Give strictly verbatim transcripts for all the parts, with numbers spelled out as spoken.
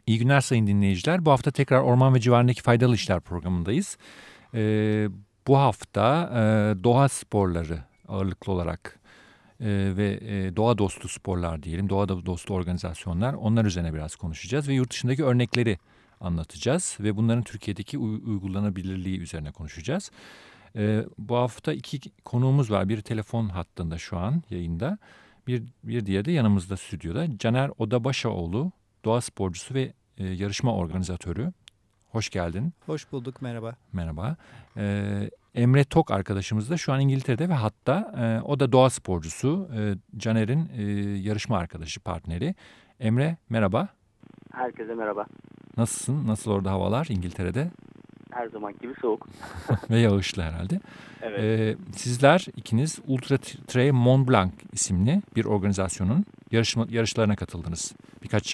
İyi günler sayın dinleyiciler. Bu hafta tekrar Orman ve Civarındaki Faydalı İşler programındayız. Ee, bu hafta e, doğa sporları ağırlıklı olarak e, ve e, doğa dostu sporlar diyelim, doğa dostu organizasyonlar, onlar üzerine biraz konuşacağız ve yurt dışındaki örnekleri anlatacağız ve bunların Türkiye'deki uy- uygulanabilirliği üzerine konuşacağız. Ee, bu hafta iki konuğumuz var. Biri telefon hattında şu an yayında, bir, bir diğeri de yanımızda stüdyoda. Caner Odabaşaoğlu, doğa sporcusu ve e, yarışma organizatörü. Hoş geldin. Hoş bulduk, merhaba. Merhaba. Ee, Emre Tok arkadaşımız da şu an İngiltere'de ve hatta e, o da doğa sporcusu. E, Caner'in e, yarışma arkadaşı, partneri. Emre merhaba. Herkese merhaba. Nasılsın? Nasıl orada havalar İngiltere'de? Her zaman gibi soğuk. Ve yağışlı herhalde. Evet. Ee, sizler ikiniz Ultra Trail Mont Blanc isimli bir organizasyonun yarışma, yarışlarına katıldınız. Birkaç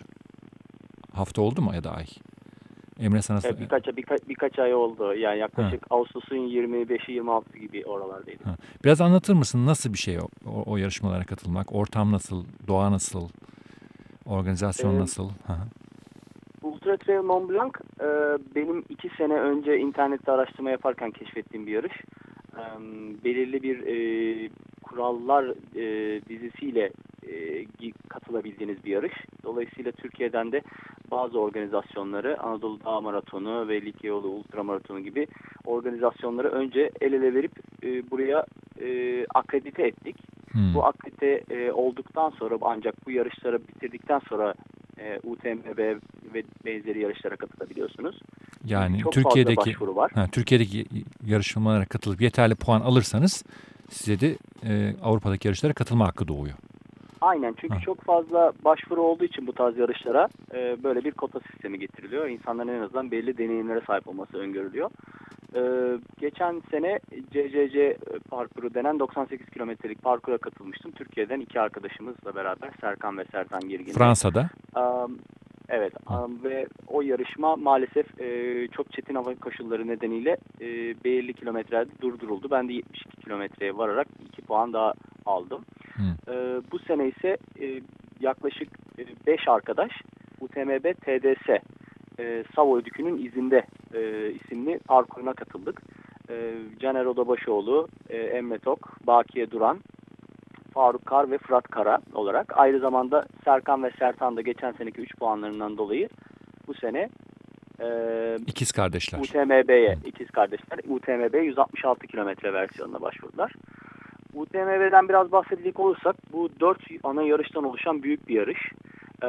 hafta oldu mu ya da ay? Emre sana... Evet, birkaç, birkaç, birkaç ay oldu. Yani yaklaşık ha. Ağustos'un yirmi beşi yirmi altısı gibi oralardaydı. Ha. Biraz anlatır mısın nasıl bir şey o, o, o yarışmalara katılmak? Ortam nasıl? Doğa nasıl? Organizasyon Ee, nasıl? Ha. Ultra Trail Mont Blanc e, benim iki sene önce internette araştırma yaparken keşfettiğim bir yarış. E, belirli bir e, kurallar e, dizisiyle e, katılabildiğiniz bir yarış. Dolayısıyla Türkiye'den de bazı organizasyonları, Anadolu Dağ Maratonu ve Likya Yolu Ultra Maratonu gibi organizasyonları önce el ele verip e, buraya e, akredite ettik. Hmm. Bu akredite e, olduktan sonra, ancak bu yarışları bitirdikten sonra e, U T M B ve benzeri yarışlara katılabiliyorsunuz. Yani çok Türkiye'deki fazla başvuru var. Ha, Türkiye'deki yarışmalara katılıp yeterli puan alırsanız size de e, Avrupa'daki yarışlara katılma hakkı doğuyor. Aynen, çünkü ha. çok fazla başvuru olduğu için bu tarz yarışlara e, böyle bir kota sistemi getiriliyor. İnsanların en azından belli deneyimlere sahip olması öngörülüyor. E, geçen sene C C C parkuru denen doksan sekiz kilometrelik parkura katılmıştım. Türkiye'den iki arkadaşımızla beraber, Serkan ve Sertan Girgin. Fransa'da. Um, evet um, ve o yarışma maalesef e, çok çetin hava koşulları nedeniyle e, belirli kilometrelerde durduruldu. Ben de yetmiş iki kilometreye vararak iki puan daha aldım. E, bu sene ise e, yaklaşık beş arkadaş U T M B T D S e, Savoy Dükü'nün izinde e, isimli parkuruna katıldık. E, Caner Odabaşaoğlu, e, Emre Tok, Bakiye Duran, Faruk Kar ve Fırat Kara olarak. Ayrı zamanda Serkan ve Sertan da geçen seneki üç puanlarından dolayı bu sene e, ikiz kardeşler. U T M B'ye, ikiz kardeşler U T M B yüz altmış altı kilometre versiyonuna başvurdular. U T M B'den biraz bahsedecek olursak, bu dört ana yarıştan oluşan büyük bir yarış. Ee,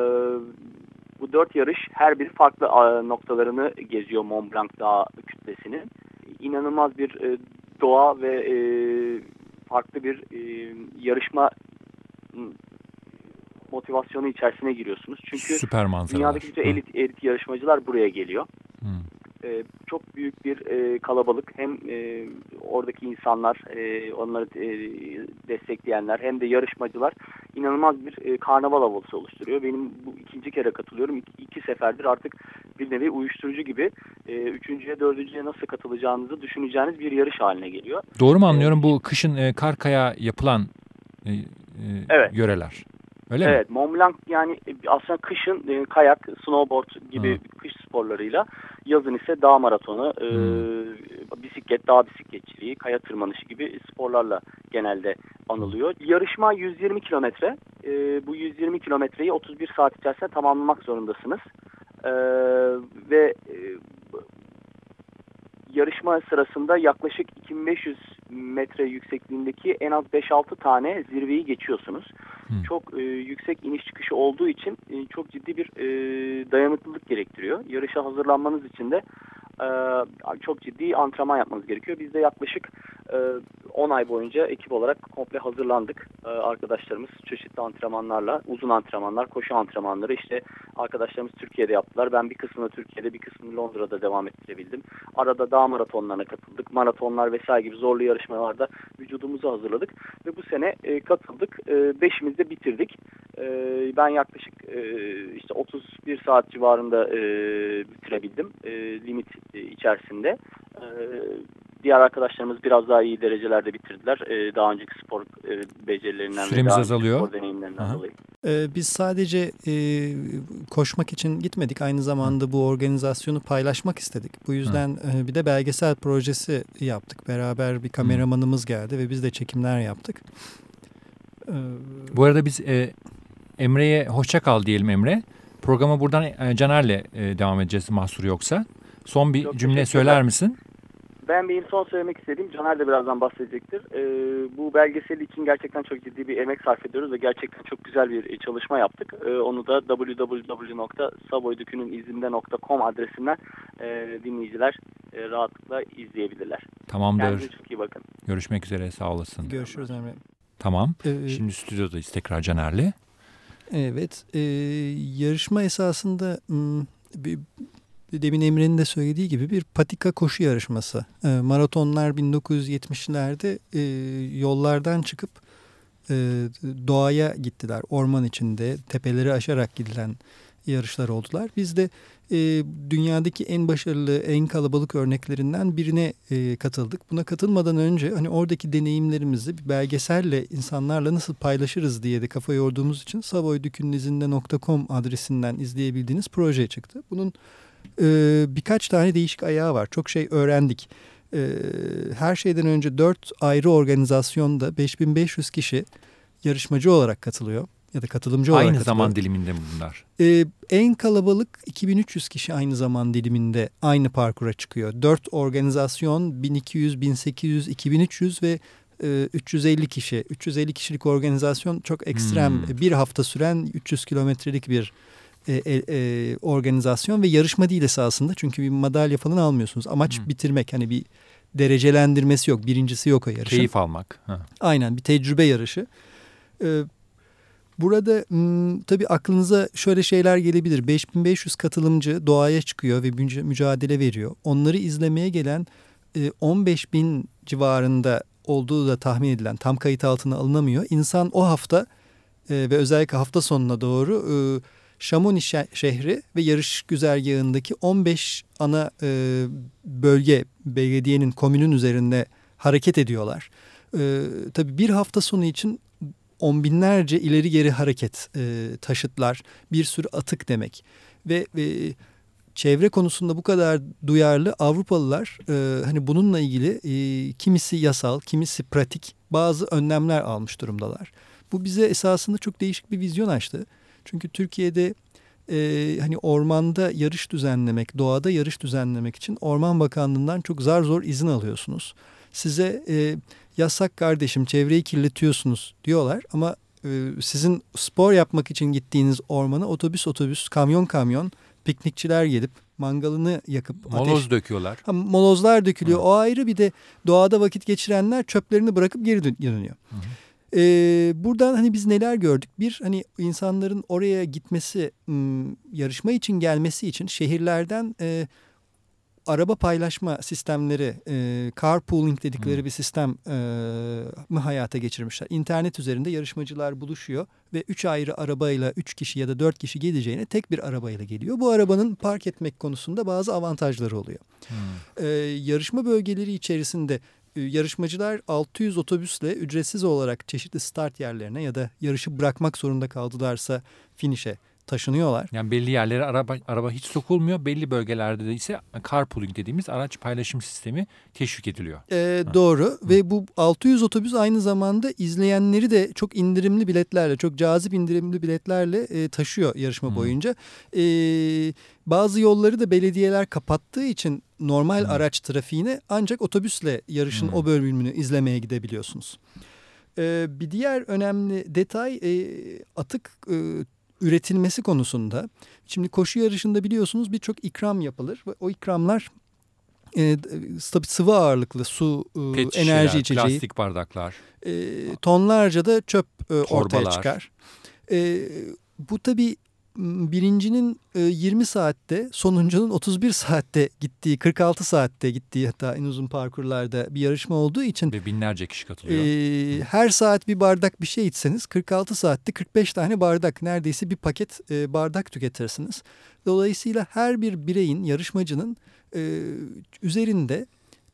bu dört yarış her biri farklı noktalarını geziyor Mont Blanc Dağı kütlesinin. İnanılmaz bir e, doğa ve e, farklı bir e, yarışma motivasyonu içerisine giriyorsunuz. Çünkü süper manzaralar. Dünyadaki bütün elit, elit yarışmacılar buraya geliyor. Hı. Ee, çok büyük bir e, kalabalık. Hem e, oradaki insanlar, e, onları e, destekleyenler, hem de yarışmacılar inanılmaz bir e, karnaval havası oluşturuyor. Benim bu ikinci kere katılıyorum. İki, iki seferdir artık bir nevi uyuşturucu gibi e, üçüncüye, dördüncüye nasıl katılacağınızı düşüneceğiniz bir yarış haline geliyor. Doğru mu anlıyorum? Ee, bu kışın e, Karkaya yapılan e, e, evet. yöreler. Öyle evet, mi? Mont Blanc yani aslında kışın e, kayak, snowboard gibi Hı. kış sporlarıyla, yazın ise dağ maratonu, e, bisiklet, dağ bisikletçiliği, kaya tırmanışı gibi sporlarla genelde anılıyor. Yarışma yüz yirmi kilometre. E, bu yüz yirmi kilometreyi otuz bir saat içerisinde tamamlamak zorundasınız. E, ve e, yarışma sırasında yaklaşık iki bin beş yüz metre yüksekliğindeki en az beş altı tane zirveyi geçiyorsunuz. Hmm. Çok e, yüksek iniş çıkışı olduğu için e, çok ciddi bir e, dayanıklılık gerektiriyor. Yarışa hazırlanmanız için de e, çok ciddi antrenman yapmanız gerekiyor. Biz de yaklaşık e, on ay boyunca ekip olarak komple hazırlandık. E, arkadaşlarımız çeşitli antrenmanlarla, uzun antrenmanlar, koşu antrenmanları, işte arkadaşlarımız Türkiye'de yaptılar. Ben bir kısmını Türkiye'de, bir kısmını Londra'da devam ettirebildim. Arada dağ maratonlarına katıldık. Maratonlar vesaire gibi zorlu yarışmalarda vücudumuzu hazırladık. Ve bu sene e, katıldık. E, beşimiz de bitirdik. E, ben yaklaşık e, işte otuz bir saat civarında e, bitirebildim. E, limit e, içerisinde. E, diğer arkadaşlarımız biraz daha iyi derecelerde bitirdiler. E, daha önceki spor e, becerilerinden Süremiz ve daha azalıyor. spor deneyimlerinden Aha. dolayı. Ee, biz sadece e, koşmak için gitmedik. Aynı zamanda Hı. bu organizasyonu paylaşmak istedik. Bu yüzden e, bir de belgesel projesi yaptık. Beraber bir kameramanımız geldi ve biz de çekimler yaptık. Ee, bu arada biz e, Emre'ye hoşça kal diyelim Emre. Programa buradan e, Caner'le e, devam edeceğiz mahsur yoksa. Son bir Çok cümle söyler misin? Ben benim son söylemek istediğim, Caner de birazdan bahsedecektir. Ee, bu belgesel için gerçekten çok ciddi bir emek sarf ediyoruz ve gerçekten çok güzel bir çalışma yaptık. Ee, onu da double-u double-u double-u nokta savoydükünün izinde nokta com adresinden e, dinleyiciler e, rahatlıkla izleyebilirler. Tamamdır. Kendinize çok iyi bakın. Görüşmek üzere, sağ olasın. Görüşürüz Emre. Tamam. Ee, Şimdi stüdyodayız tekrar Caner'le. Evet. E, yarışma esasında bir... Demin Emre'nin de söylediği gibi bir patika koşu yarışması. E, maratonlar bin dokuz yüz yetmişlerde e, yollardan çıkıp e, doğaya gittiler. Orman içinde tepeleri aşarak gidilen yarışlar oldular. Biz de e, dünyadaki en başarılı, en kalabalık örneklerinden birine e, katıldık. Buna katılmadan önce hani oradaki deneyimlerimizi bir belgeselle insanlarla nasıl paylaşırız diye de kafa yorduğumuz için savoydükününizinde nokta com adresinden izleyebildiğiniz proje çıktı. Bunun Ee, birkaç tane değişik ayağı var. Çok şey öğrendik. Ee, her şeyden önce dört ayrı organizasyonda beş bin beş yüz kişi yarışmacı olarak katılıyor. Ya da katılımcı olarak aynı katılıyor. Aynı zaman diliminde mi bunlar? Ee, en kalabalık iki bin üç yüz kişi aynı zaman diliminde aynı parkura çıkıyor. dört organizasyon bin iki yüz, bin sekiz yüz, iki bin üç yüz ve e, üç yüz elli kişi. üç yüz elli kişilik organizasyon çok ekstrem. Hmm. Bir hafta süren üç yüz kilometrelik bir E, e, organizasyon ve yarışma değil esasında. Çünkü bir madalya falan almıyorsunuz. Amaç hmm. bitirmek. Hani bir derecelendirmesi yok. Birincisi yok o yarışın. Keyif almak. Ha. Aynen, bir tecrübe yarışı. Ee, burada m, tabii aklınıza şöyle şeyler gelebilir. beş bin beş yüz katılımcı doğaya çıkıyor ve müc- mücadele veriyor. Onları izlemeye gelen e, on beş bin civarında olduğu da tahmin edilen, tam kayıt altına alınamıyor. İnsan o hafta e, ve özellikle hafta sonuna doğru E, Şamoni şehri ve yarış güzergahındaki on beş ana e, bölge, belediyenin, komünün üzerinde hareket ediyorlar. E, tabii bir hafta sonu için on binlerce ileri geri hareket, e, taşıtlar, bir sürü atık demek. Ve e, çevre konusunda bu kadar duyarlı Avrupalılar e, hani bununla ilgili e, kimisi yasal, kimisi pratik bazı önlemler almış durumdalar. Bu bize esasında çok değişik bir vizyon açtı. Çünkü Türkiye'de e, hani ormanda yarış düzenlemek, doğada yarış düzenlemek için Orman Bakanlığı'ndan çok zar zor izin alıyorsunuz. Size e, yasak kardeşim, çevreyi kirletiyorsunuz diyorlar ama e, sizin spor yapmak için gittiğiniz ormana otobüs otobüs, kamyon kamyon piknikçiler gelip mangalını yakıp moloz ateş... döküyorlar. Ha, molozlar dökülüyor. Hı. O ayrı, bir de doğada vakit geçirenler çöplerini bırakıp geri dönüyor. Hı hı. Ee, buradan hani biz neler gördük? Bir, hani insanların oraya gitmesi, yarışma için gelmesi için şehirlerden e, araba paylaşma sistemleri, e, carpooling dedikleri hmm. bir sistem e, mi hayata geçirmişler. İnternet üzerinde yarışmacılar buluşuyor ve üç ayrı arabayla üç kişi ya da dört kişi geleceğine tek bir arabayla geliyor. Bu arabanın park etmek konusunda bazı avantajları oluyor. Hmm. E, yarışma bölgeleri içerisinde yarışmacılar altı yüz otobüsle ücretsiz olarak çeşitli start yerlerine ya da yarışı bırakmak zorunda kaldılarsa finişe taşınıyorlar. Yani belli yerlere araba araba hiç sokulmuyor. Belli bölgelerde de ise carpooling dediğimiz araç paylaşım sistemi teşvik ediliyor. Ee, doğru. Hı. Ve bu altı yüz otobüs aynı zamanda izleyenleri de çok indirimli biletlerle, çok cazip indirimli biletlerle e, taşıyor yarışma Hı. boyunca. E, bazı yolları da belediyeler kapattığı için normal Hı. araç trafiğine ancak otobüsle yarışın Hı. o bölümünü izlemeye gidebiliyorsunuz. E, bir diğer önemli detay e, atık e, üretilmesi konusunda. Şimdi koşu yarışında biliyorsunuz birçok ikram yapılır ve o ikramlar e, sıvı ağırlıklı su, e, Pet enerji şişeler, içeceği, plastik bardaklar, e, tonlarca da çöp e, ortaya çıkar. E, bu tabii birincinin e, yirmi saatte, sonuncunun otuz bir saatte gittiği, kırk altı saatte gittiği, hatta en uzun parkurlarda bir yarışma olduğu için ve binlerce kişi katılıyor. E, her saat bir bardak bir şey içseniz kırk altı saatte kırk beş tane bardak, neredeyse bir paket e, bardak tüketirsiniz. Dolayısıyla her bir bireyin, yarışmacının e, üzerinde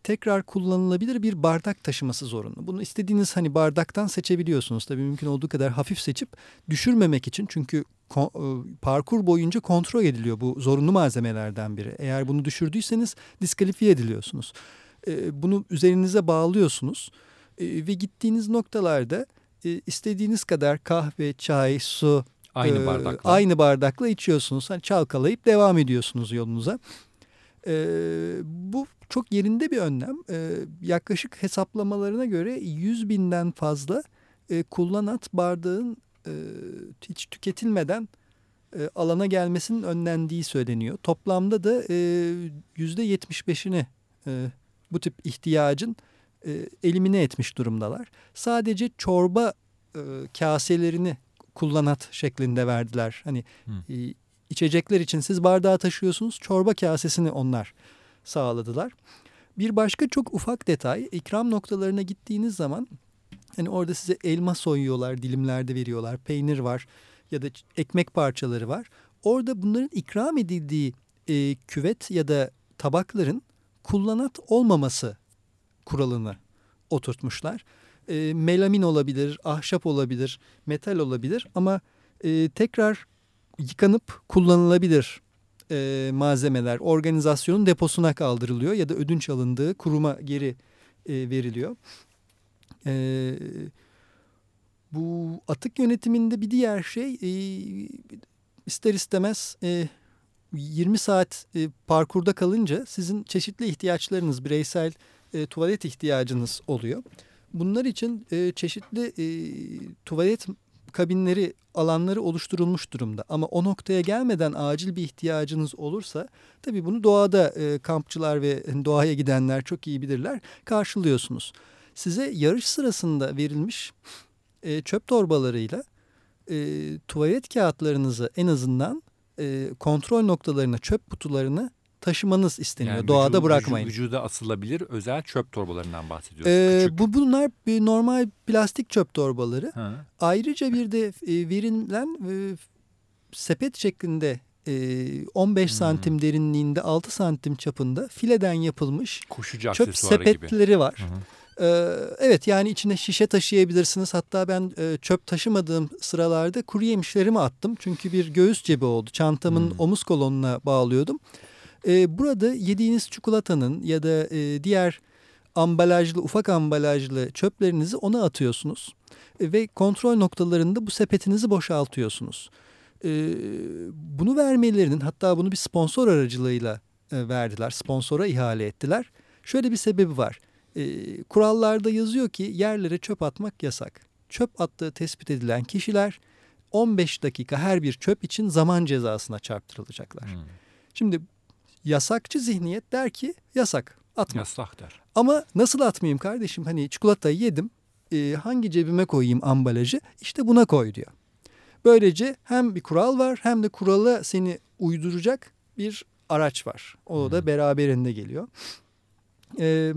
tekrar kullanılabilir bir bardak taşıması zorunlu. Bunu istediğiniz hani bardaktan seçebiliyorsunuz. Tabii mümkün olduğu kadar hafif seçip düşürmemek için, çünkü ko- e, parkur boyunca kontrol ediliyor, bu zorunlu malzemelerden biri. Eğer bunu düşürdüyseniz diskalifiye ediliyorsunuz. E, bunu üzerinize bağlıyorsunuz e, ve gittiğiniz noktalarda e, istediğiniz kadar kahve, çay, su Aynı e, bardakla. aynı bardakla içiyorsunuz. Hani çalkalayıp devam ediyorsunuz yolunuza. E, bu çok yerinde bir önlem. E, yaklaşık hesaplamalarına göre yüz binden fazla e, kullanat bardağın e, hiç tüketilmeden e, alana gelmesinin önlendiği söyleniyor. Toplamda da e, yüzde yetmiş beşini e, bu tip ihtiyacın e, elimine etmiş durumdalar. Sadece çorba e, kaselerini kullanat şeklinde verdiler. Hani e, içecekler için siz bardağı taşıyorsunuz, çorba kasesini onlar sağladılar. Bir başka çok ufak detay, ikram noktalarına gittiğiniz zaman hani orada size elma soyuyorlar, dilimlerde veriyorlar, peynir var ya da ekmek parçaları var. Orada bunların ikram edildiği e, küvet ya da tabakların kullanat olmaması kuralını oturtmuşlar. E, melamin olabilir, ahşap olabilir, metal olabilir ama e, tekrar yıkanıp kullanılabilir e, malzemeler organizasyonun deposuna kaldırılıyor ya da ödünç alındığı kuruma geri e, veriliyor. E, bu atık yönetiminde bir diğer şey e, ister istemez e, yirmi saat e, parkurda kalınca sizin çeşitli ihtiyaçlarınız, bireysel e, tuvalet ihtiyacınız oluyor. Bunlar için e, çeşitli e, tuvalet kabinleri, alanları oluşturulmuş durumda. Ama o noktaya gelmeden acil bir ihtiyacınız olursa, tabii bunu doğada e, kampçılar ve doğaya gidenler çok iyi bilirler, karşılıyorsunuz. Size yarış sırasında verilmiş e, çöp torbalarıyla e, tuvalet kağıtlarınızı en azından e, kontrol noktalarına, çöp kutularını taşımanız isteniyor. Yani doğada vücudu, bırakmayın. Vücuda asılabilir özel çöp torbalarından bahsediyoruz. Ee, Küçük. bu bunlar bir normal plastik çöp torbaları. Ha. Ayrıca bir de e, verilen e, sepet şeklinde e, on beş hmm. santim derinliğinde, altı santim çapında fileden yapılmış koşucu çöp aksesuarı sepetleri gibi var. Hı hı. Ee, evet, yani içine şişe taşıyabilirsiniz. Hatta ben e, çöp taşımadığım sıralarda kuru yemişlerimi attım. Çünkü bir göğüs cebi oldu. Çantamın hmm. omuz kolonuna bağlıyordum. Ee, burada yediğiniz çikolatanın ya da e, diğer ambalajlı, ufak ambalajlı çöplerinizi ona atıyorsunuz. E, ve kontrol noktalarında bu sepetinizi boşaltıyorsunuz. E, bunu vermelerinin, hatta bunu bir sponsor aracılığıyla e, verdiler. Sponsora ihale ettiler. Şöyle bir sebebi var. E, kurallarda yazıyor ki yerlere çöp atmak yasak. Çöp attığı tespit edilen kişiler on beş dakika her bir çöp için zaman cezasına çarptırılacaklar. Hmm. Şimdi yasakçı zihniyet der ki yasak, atma. Yasak der. Ama nasıl atmayayım kardeşim? Hani çikolatayı yedim, e, hangi cebime koyayım ambalajı? İşte buna koy diyor. Böylece hem bir kural var, hem de kurala seni uyduracak bir araç var. O da hmm. beraberinde geliyor. E,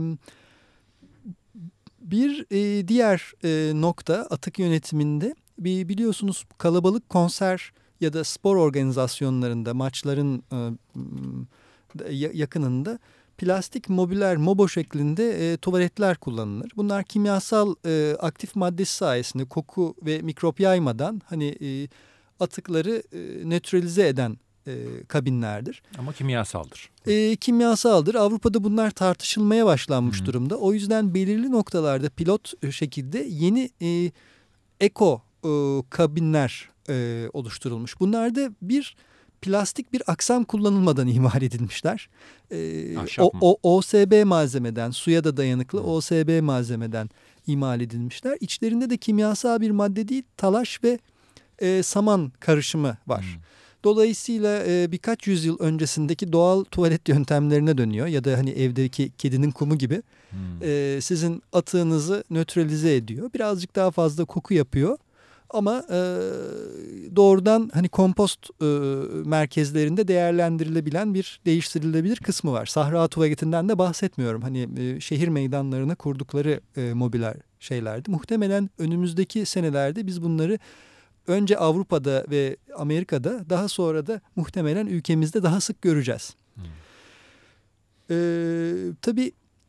bir e, diğer e, nokta atık yönetiminde, bir biliyorsunuz kalabalık konser ya da spor organizasyonlarında, maçların e, yakınında plastik mobüler, mobo şeklinde e, tuvaletler kullanılır. Bunlar kimyasal e, aktif maddesi sayesinde koku ve mikrop yaymadan hani e, atıkları e, nötralize eden e, kabinlerdir. Ama kimyasaldır. E, kimyasaldır. Avrupa'da bunlar tartışılmaya başlanmış hmm. durumda. O yüzden belirli noktalarda pilot şekilde yeni e, eko e, kabinler e, oluşturulmuş. Bunlarda bir plastik bir aksam kullanılmadan imal edilmişler. Ee, o, o, O S B malzemeden, suya da dayanıklı hmm. O S B malzemeden imal edilmişler. İçlerinde de kimyasal bir madde değil, talaş ve e, saman karışımı var. Hmm. Dolayısıyla e, birkaç yüzyıl öncesindeki doğal tuvalet yöntemlerine dönüyor. Ya da hani evdeki kedinin kumu gibi hmm. e, sizin atığınızı nötralize ediyor. Birazcık daha fazla koku yapıyor. Ama e, doğrudan hani kompost e, merkezlerinde değerlendirilebilen bir, değiştirilebilir kısmı var. Sahra tuvaletinden de bahsetmiyorum. Hani e, şehir meydanlarına kurdukları e, mobüler şeylerdi. Muhtemelen önümüzdeki senelerde biz bunları önce Avrupa'da ve Amerika'da, daha sonra da muhtemelen ülkemizde daha sık göreceğiz. Hmm. E, tabii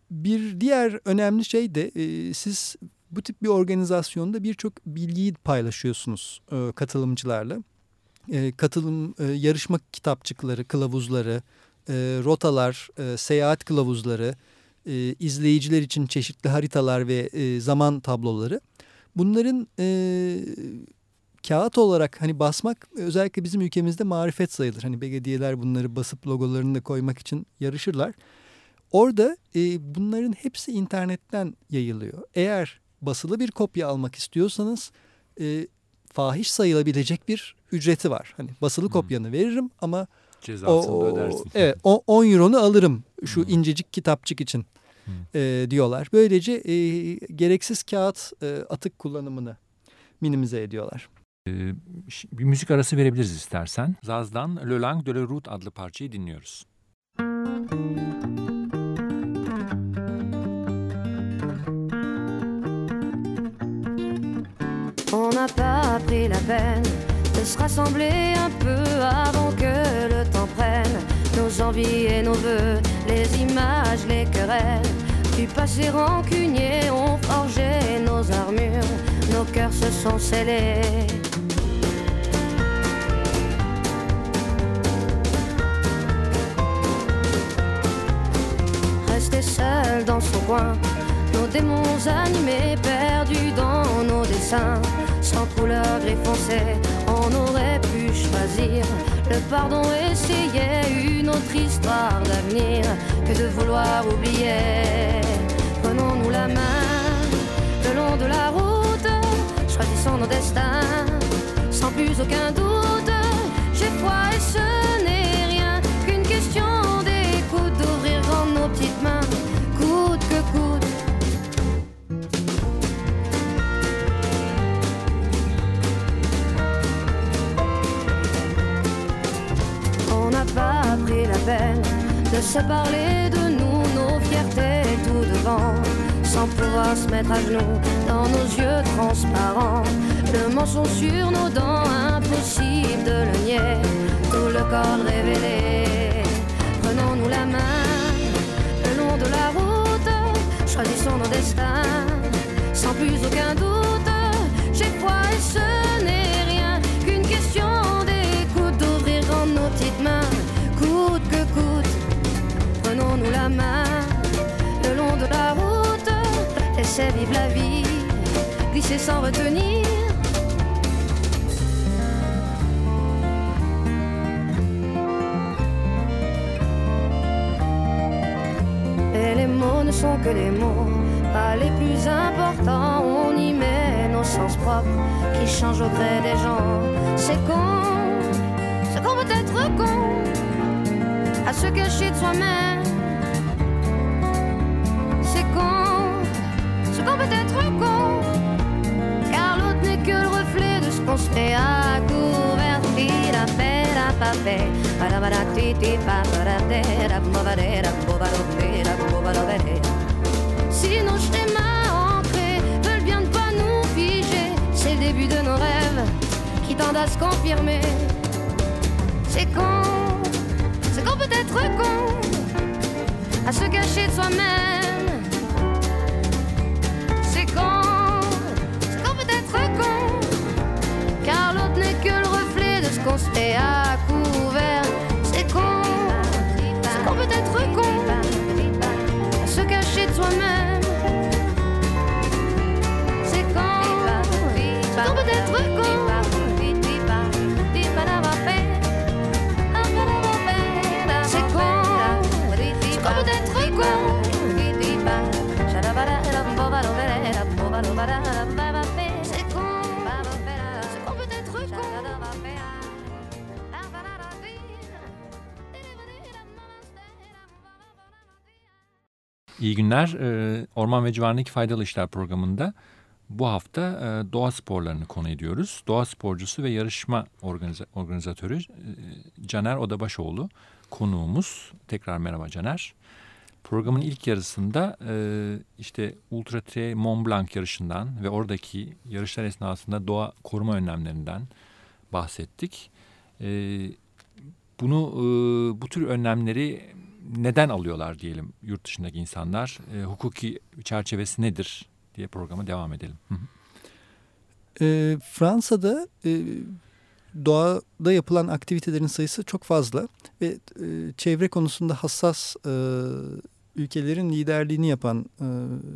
bir diğer önemli şey de e, siz bu tip bir organizasyonda birçok bilgiyi paylaşıyorsunuz e, katılımcılarla. E, katılım e, yarışma kitapçıkları, kılavuzları, e, rotalar, e, seyahat kılavuzları, e, izleyiciler için çeşitli haritalar ve e, zaman tabloları. Bunların e, kağıt olarak hani basmak özellikle bizim ülkemizde marifet sayılır. Hani belediyeler bunları basıp logolarını da koymak için yarışırlar. Orada e, bunların hepsi internetten yayılıyor. Eğer basılı bir kopya almak istiyorsanız e, fahiş sayılabilecek bir ücreti var. Hani basılı hmm. kopyanı veririm ama cezasını da ödersin. Evet, on euronu alırım şu hmm. incecik kitapçık için hmm. e, diyorlar. Böylece e, gereksiz kağıt e, atık kullanımını minimize ediyorlar. Ee, bir müzik arası verebiliriz istersen. Zaz'dan Le Lang de la Route adlı parçayı dinliyoruz. On n'a pas pris la peine de se rassembler un peu avant que le temps prenne nos envies et nos vœux, les images, les querelles du passé rancunier ont forgé nos armures, nos cœurs se sont scellés. Rester seul dans son coin, nos démons animés, perdus dans nos dessins, sans couleur gris foncé, on aurait pu choisir le pardon, essayer une autre histoire d'avenir que de vouloir oublier. Prenons-nous la main le long de la route, choisissons nos destins sans plus aucun doute. J'ai foi et ce n'est rien qu'une question d'écoute, d'ouvrir grand nos petites mains, coûte que coûte. On n'a pas pris la peine de se parler de nous, nos fiertés tout devant, sans pouvoir se mettre à genoux dans nos yeux transparents. Le mensonge sur nos dents, impossible de le nier, tout le corps révélé. Prenons-nous la main le long de la route, choisissons nos destins sans plus aucun doute. J'ai foi et ce n'est rien qu'une question d'écoute, d'ouvrir grand nos petites mains, coûte que coûte. Prenons-nous la main le long de la route, laissez vivre la vie, glisser sans retenir. Et les mots ne sont que des mots, pas les plus importants. On y met nos sens propres qui changent au gré des gens. C'est con, c'est qu'on peut être con, à se cacher de soi-même. C'est con, c'est qu'on peut être con, car l'autre n'est que le reflet de ce qu'on se fait à couvert. La paix, la paix, para para ti ti para te la movadera, movadera, movadera. Si nos schémas ancrés veulent bien ne pas nous figer, c'est le début de nos rêves qui tendent à se confirmer. C'est con, c'est qu'on peut être con, à se cacher de soi-même. C'est con, c'est qu'on peut être con, car l'autre n'est que le reflet de ce qu'on se fait à couvert. C'est con, c'est qu'on peut être con, à se cacher de soi-même. C'est con, c'est qu'on peut être con. İyi günler. Orman ve Civarındaki Faydalı İşler programında bu hafta doğa sporlarını konu ediyoruz. Doğa sporcusu ve yarışma organiza- organizatörü Caner Odabaşoğlu konuğumuz. Tekrar merhaba Caner. Programın ilk yarısında işte Ultra Trail Mont Blanc yarışından ve oradaki yarışlar esnasında doğa koruma önlemlerinden bahsettik. Bunu, bu tür önlemleri neden alıyorlar diyelim yurt dışındaki insanlar? E, hukuki çerçevesi nedir diye programa devam edelim. Hı hı. E, Fransa'da e, doğada yapılan aktivitelerin sayısı çok fazla ve e, çevre konusunda hassas e, ülkelerin liderliğini yapan e,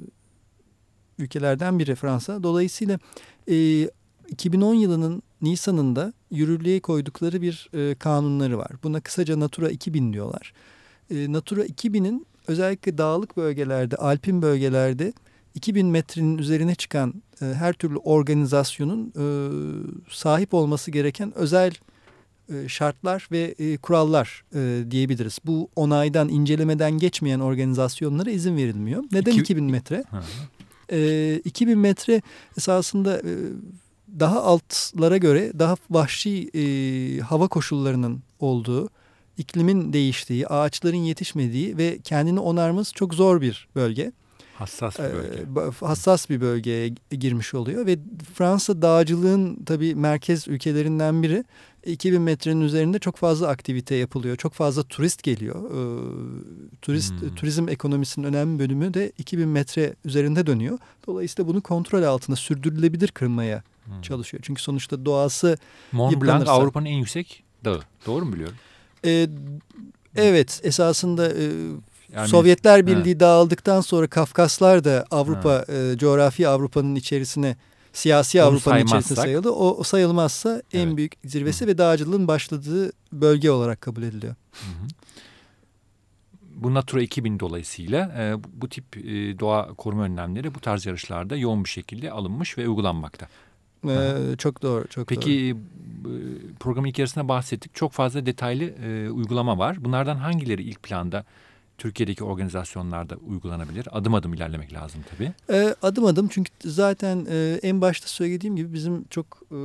ülkelerden biri Fransa. Dolayısıyla e, iki bin on yılının Nisan'ında yürürlüğe koydukları bir e, kanunları var. Buna kısaca Natura iki bin diyorlar. E, Natura iki binin özellikle dağlık bölgelerde, alpin bölgelerde iki bin metrenin üzerine çıkan e, her türlü organizasyonun e, sahip olması gereken özel e, şartlar ve e, kurallar e, diyebiliriz. Bu onaydan, incelemeden geçmeyen organizasyonlara izin verilmiyor. Neden İki... iki bin metre? E, iki bin metre esasında e, daha altlara göre daha vahşi e, hava koşullarının olduğu, iklimin değiştiği, ağaçların yetişmediği ve kendini onarması çok zor bir bölge. Hassas bir bölge. Ee, hassas bir bölgeye girmiş oluyor ve Fransa dağcılığın tabii merkez ülkelerinden biri. iki bin metrenin üzerinde çok fazla aktivite yapılıyor. Çok fazla turist geliyor. Ee, turist hmm. Turizm ekonomisinin önemli bölümü de iki bin metre üzerinde dönüyor. Dolayısıyla bunu kontrol altında sürdürülebilir kırmaya hmm. çalışıyor. Çünkü sonuçta doğası Mont yıpranırsa... Blanc Avrupa'nın en yüksek dağı. Doğru mu biliyorum? Ee, evet esasında... E, Yani, Sovyetler Birliği he. dağıldıktan sonra Kafkaslar da Avrupa, e, coğrafi Avrupa'nın içerisine, siyasi Onu Avrupa'nın içerisine sayıldı. O, o sayılmazsa evet. en büyük zirvesi Hı. ve dağcılığın başladığı bölge olarak kabul ediliyor. Hı hı. Bu Natura iki bin dolayısıyla e, bu, bu tip e, doğa koruma önlemleri bu tarz yarışlarda yoğun bir şekilde alınmış ve uygulanmakta. Ee, çok doğru, çok Peki, doğru. Peki programın ilk yarısında bahsettik. Çok fazla detaylı e, uygulama var. Bunlardan hangileri ilk planda Türkiye'deki organizasyonlarda uygulanabilir? Adım adım ilerlemek lazım tabii. Ee, adım adım çünkü zaten e, en başta söylediğim gibi bizim çok e,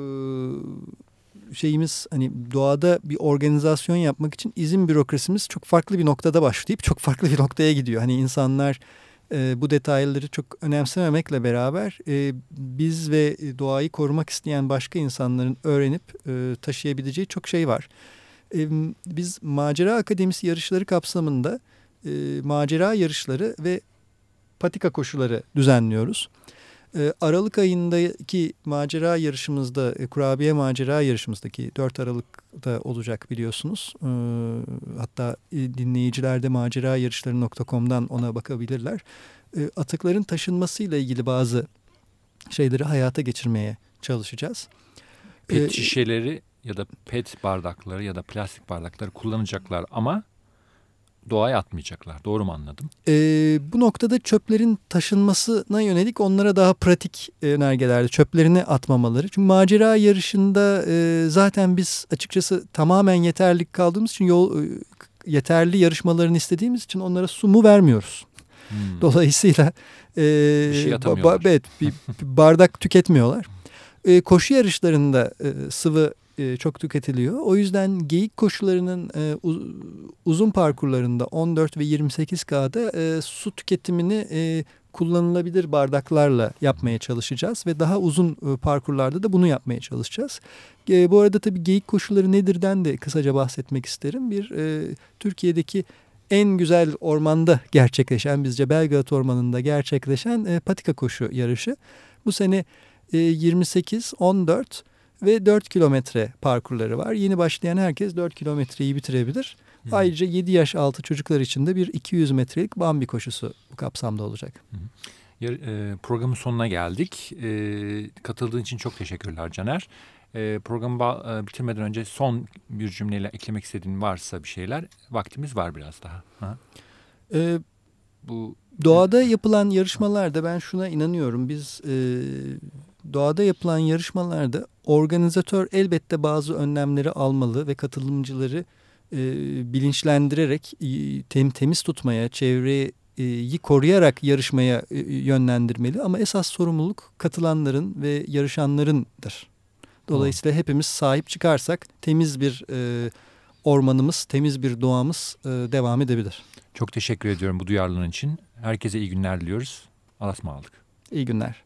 şeyimiz hani doğada bir organizasyon yapmak için izin bürokrasimiz çok farklı bir noktada başlayıp çok farklı bir noktaya gidiyor. Hani insanlar e, bu detayları çok önemsememekle beraber e, biz ve doğayı korumak isteyen başka insanların öğrenip e, taşıyabileceği çok şey var. E, biz Macera Akademisi yarışları kapsamında E, macera yarışları ve patika koşuları düzenliyoruz. E, Aralık ayındaki macera yarışımızda, e, kurabiye macera yarışımızdaki dört Aralık'ta olacak biliyorsunuz. E, hatta e, dinleyiciler de macera yarışları nokta com'dan ona bakabilirler. E, atıkların taşınmasıyla ilgili bazı şeyleri hayata geçirmeye çalışacağız. Pet E, şişeleri ya da pet bardakları ya da plastik bardakları kullanacaklar ama doğaya atmayacaklar. Doğru mu anladım? Ee, bu noktada çöplerin taşınmasına yönelik onlara daha pratik önergelerde çöplerini atmamaları. Çünkü macera yarışında e, zaten biz açıkçası tamamen yeterli kaldığımız için yol yeterli yarışmalarını istediğimiz için onlara su mu vermiyoruz. Hmm. Dolayısıyla e, bir şey atamıyorlar. Ba- evet, bir, bir bardak tüketmiyorlar. E, koşu yarışlarında e, sıvı e, çok tüketiliyor. O yüzden geyik koşularının e, uz, uzun parkurlarında on dört ve yirmi sekiz K'da e, su tüketimini e, kullanılabilir bardaklarla yapmaya çalışacağız ve daha uzun e, parkurlarda da bunu yapmaya çalışacağız. E, bu arada tabii geyik koşuları nedirden de kısaca bahsetmek isterim. Bir e, Türkiye'deki en güzel ormanda gerçekleşen, bizce Belgrad Ormanı'nda gerçekleşen e, patika koşu yarışı. Bu sene e, yirmi sekiz, on dört ve dört kilometre parkurları var. Yeni başlayan herkes dört kilometreyi bitirebilir. Hı. Ayrıca yedi yaş altı çocuklar için de bir iki yüz metrelik Bambi koşusu bu kapsamda olacak. Hı. Ya, e, programın sonuna geldik. E, katıldığın için çok teşekkürler Caner. E, programı ba- e, bitirmeden önce son bir cümleyle eklemek istediğin varsa bir şeyler, vaktimiz var biraz daha. Ha? E, bu doğada yapılan yarışmalarda ben şuna inanıyorum. Biz e, doğada yapılan yarışmalarda organizatör elbette bazı önlemleri almalı ve katılımcıları e, bilinçlendirerek e, tem, temiz tutmaya, çevreyi koruyarak yarışmaya e, yönlendirmeli. Ama esas sorumluluk katılanların ve yarışanlarındır. Dolayısıyla hepimiz sahip çıkarsak temiz bir e, ormanımız, temiz bir doğamız e, devam edebilir. Çok teşekkür ediyorum bu duyarlılığın için. Herkese iyi günler diliyoruz. Allah'a ısmarladık. İyi günler.